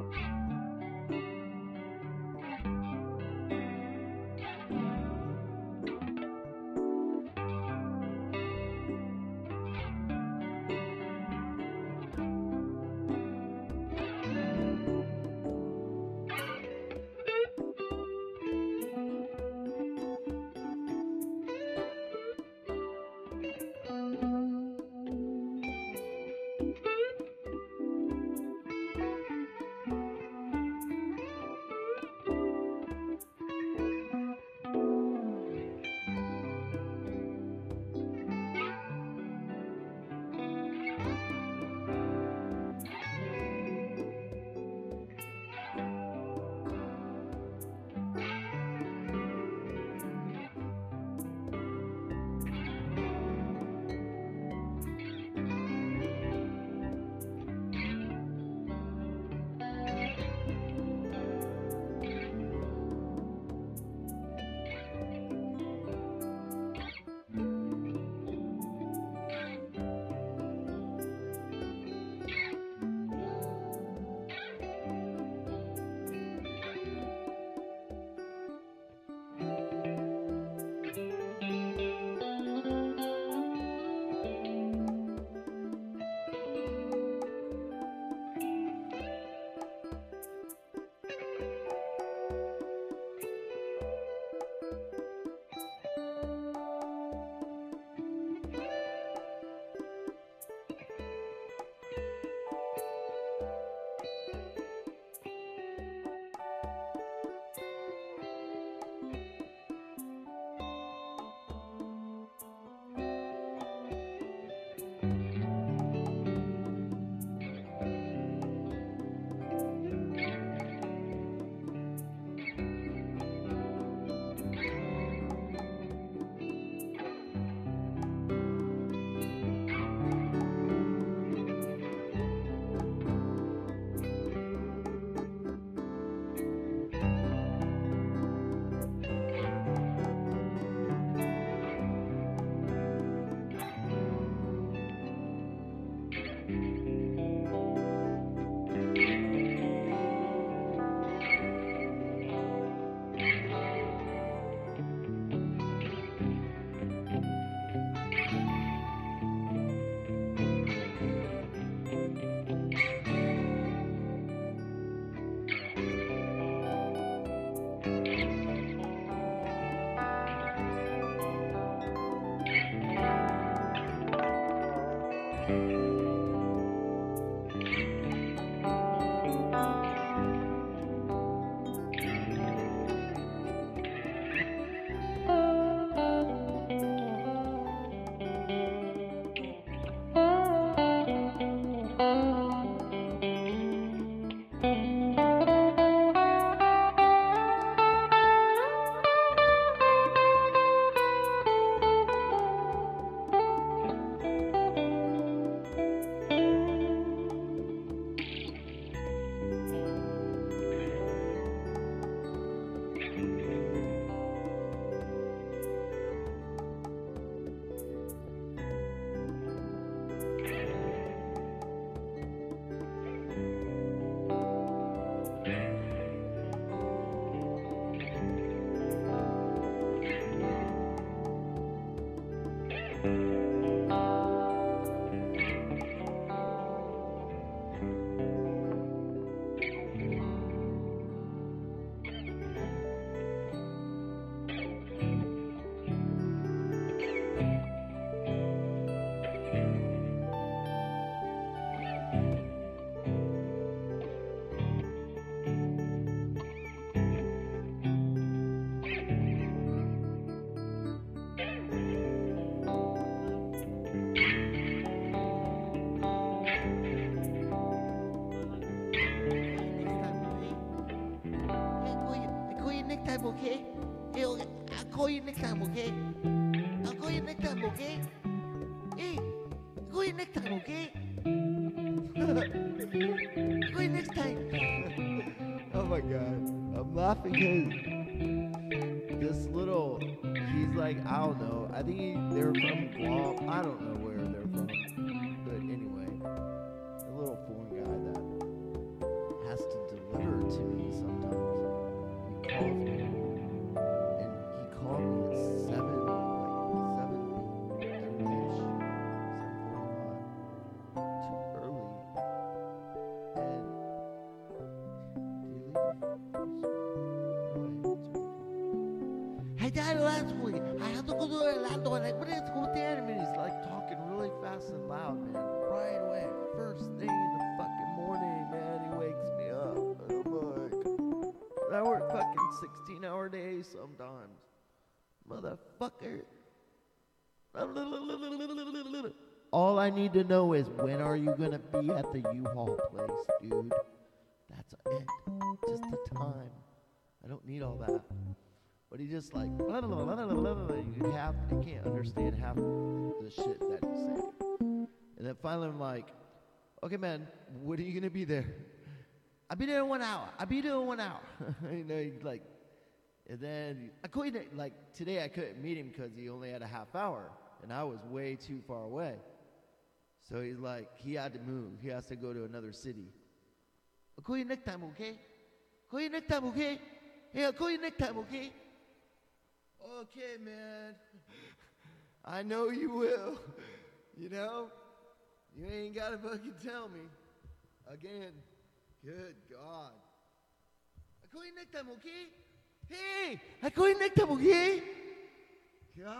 okay? Hey, I'll call you next time, okay? I'll call you next time, okay? Hey, I'll call you next time, okay? I'll call you next time. Oh my god. I'm laughing because this little, he's like, I don't know. I think they're from Guam. I don't know where they're from. But anyway, a little foreign guy that has to to me sometimes. He calls me, and he called me at 7:30ish, 7:45, too early. And do you leave? No, I didn't turn your phone. Hey, Dad, last week I have to go to Orlando and I wanted to go there. And he's like talking really fast and loud, man. Right away, first thing in the fucking morning, man. He wakes me up, and I'm like, I work fucking 16-hour days sometimes, motherfucker. All I need to know is when are you gonna be at the U-Haul place, dude? That's it. Just the time. I don't need all that. But he just like you can't understand half the shit that he's saying. And then finally I'm like, okay, man, when are you gonna be there? I'll be there in 1 hour. You know, he's like, and then I couldn't, like, today I couldn't meet him because he only had a half hour, and I was way too far away. So he's like, he had to move. He has to go to another city. I'll call you next time, okay? Hey, I'll call you next time, okay? Okay, man. I know you will. You know? You ain't gotta fucking tell me. Again. Good God. I'll call you next time, okay? Hey, I'll call you next time, okay? God.